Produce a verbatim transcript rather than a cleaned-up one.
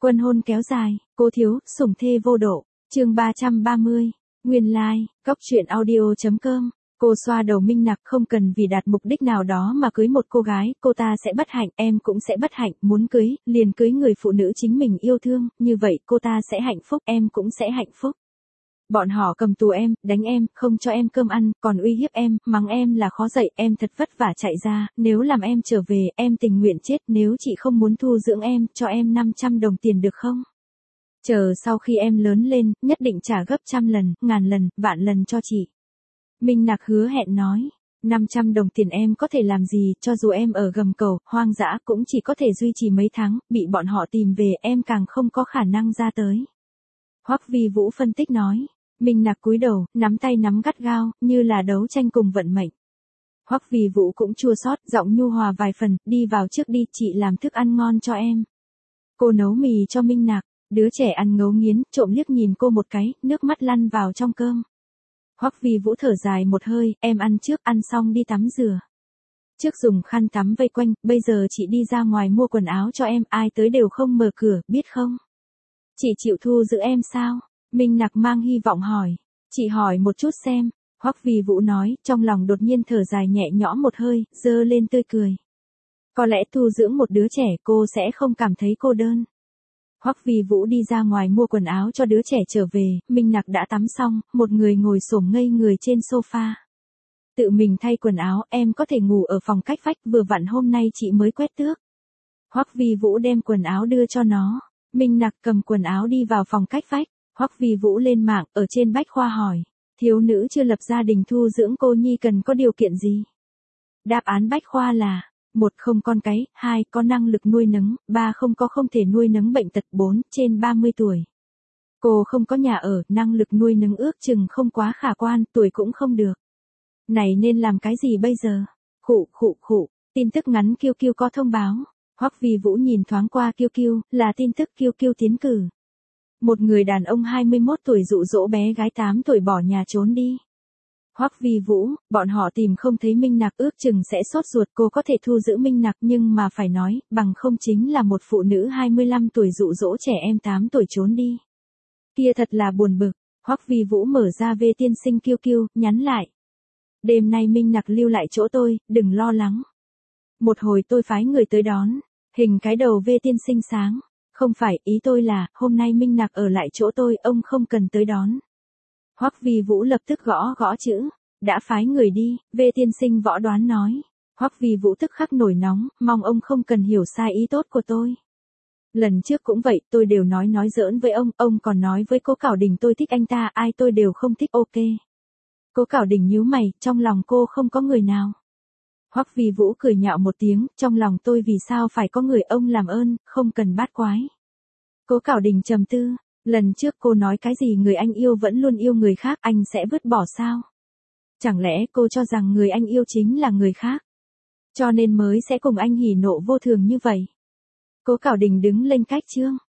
Quân hôn kéo dài, cố thiếu, sủng thê vô độ. Chương ba trăm ba mươi. Nguyên lai, like, góc truyện audio chấm com. Cô xoa đầu Minh Nặc, không cần vì đạt mục đích nào đó mà cưới một cô gái, cô ta sẽ bất hạnh, em cũng sẽ bất hạnh, muốn cưới, liền cưới người phụ nữ chính mình yêu thương, như vậy cô ta sẽ hạnh phúc, em cũng sẽ hạnh phúc. Bọn họ cầm tù em, đánh em, không cho em cơm ăn, còn uy hiếp em, mắng em là khó dạy, em thật vất vả chạy ra, nếu làm em trở về, em tình nguyện chết, nếu chị không muốn thu dưỡng em, cho em năm trăm đồng tiền được không? Chờ sau khi em lớn lên, nhất định trả gấp trăm lần, ngàn lần, vạn lần cho chị. Minh Nặc hứa hẹn nói, năm trăm đồng tiền em có thể làm gì, cho dù em ở gầm cầu, hoang dã cũng chỉ có thể duy trì mấy tháng, bị bọn họ tìm về em càng không có khả năng ra tới. Hoắc Vi Vũ phân tích nói, Minh Nặc cúi đầu, nắm tay nắm gắt gao, như là đấu tranh cùng vận mệnh. Hoắc Vi Vũ cũng chua xót, giọng nhu hòa vài phần, đi vào trước đi, chị làm thức ăn ngon cho em. Cô nấu mì cho Minh Nặc, đứa trẻ ăn ngấu nghiến, trộm liếc nhìn cô một cái, nước mắt lăn vào trong cơm. Hoắc Vi Vũ thở dài một hơi, em ăn trước, ăn xong đi tắm rửa. Trước dùng khăn tắm vây quanh, bây giờ chị đi ra ngoài mua quần áo cho em, ai tới đều không mở cửa, biết không? Chị chịu thu giữ em sao? Minh Nặc mang hy vọng hỏi. Chị hỏi một chút xem. Hoắc Vi Vũ nói, trong lòng đột nhiên thở dài nhẹ nhõm một hơi, dơ lên tươi cười. Có lẽ thu dưỡng một đứa trẻ cô sẽ không cảm thấy cô đơn. Hoắc Vi Vũ đi ra ngoài mua quần áo cho đứa trẻ trở về, Minh Nặc đã tắm xong, một người ngồi xổm ngây người trên sofa. Tự mình thay quần áo, em có thể ngủ ở phòng cách vách, vừa vặn hôm nay chị mới quét tước. Hoắc Vi Vũ đem quần áo đưa cho nó. Minh Nặc cầm quần áo đi vào phòng cách vách. Hoắc Vi Vũ lên mạng, ở trên bách khoa hỏi, thiếu nữ chưa lập gia đình thu dưỡng cô nhi cần có điều kiện gì? Đáp án bách khoa là, một không con cái, hai có năng lực nuôi nấng, ba không có không thể nuôi nấng bệnh tật, bốn trên ba mươi tuổi. Cô không có nhà ở, năng lực nuôi nấng ước chừng không quá khả quan, tuổi cũng không được. Này nên làm cái gì bây giờ? Khụ khụ khụ, tin tức ngắn Kiêu Kiêu có thông báo. Hoắc Vi Vũ nhìn thoáng qua Kiêu Kiêu, là tin tức Kiêu Kiêu tiến cử. Một người đàn ông hai mươi mốt tuổi dụ dỗ bé gái tám tuổi bỏ nhà trốn đi. Hoắc Vi Vũ, bọn họ tìm không thấy Minh Nặc, ước chừng sẽ sốt ruột, cô có thể thu giữ Minh Nặc nhưng mà phải nói, bằng không chính là một phụ nữ hai mươi lăm tuổi dụ dỗ trẻ em tám tuổi trốn đi. Kia thật là buồn bực. Hoắc Vi Vũ mở ra Vê tiên sinh Kiêu Kiêu, nhắn lại. Đêm nay Minh Nặc lưu lại chỗ tôi, đừng lo lắng. Một hồi tôi phái người tới đón. Hình cái đầu Vê tiên sinh sáng. Không phải, ý tôi là, hôm nay Minh Nặc ở lại chỗ tôi, ông không cần tới đón. Hoắc Vi Vũ lập tức gõ gõ chữ. Đã phái người đi, Vê tiên sinh võ đoán nói. Hoắc Vi Vũ tức khắc nổi nóng, mong ông không cần hiểu sai ý tốt của tôi. Lần trước cũng vậy, tôi đều nói nói giỡn với ông, ông còn nói với Cố Cảo Đình tôi thích anh ta, ai tôi đều không thích, ok. Cố Cảo Đình nhíu mày, trong lòng cô không có người nào. Hoắc Vi Vũ cười nhạo một tiếng, trong lòng tôi vì sao phải có người, ông làm ơn, không cần bát quái. Cố Cảo Đình trầm tư, lần trước cô nói cái gì người anh yêu vẫn luôn yêu người khác, anh sẽ vứt bỏ sao? Chẳng lẽ cô cho rằng người anh yêu chính là người khác? Cho nên mới sẽ cùng anh hỉ nộ vô thường như vậy. Cố Cảo Đình đứng lên cách chương.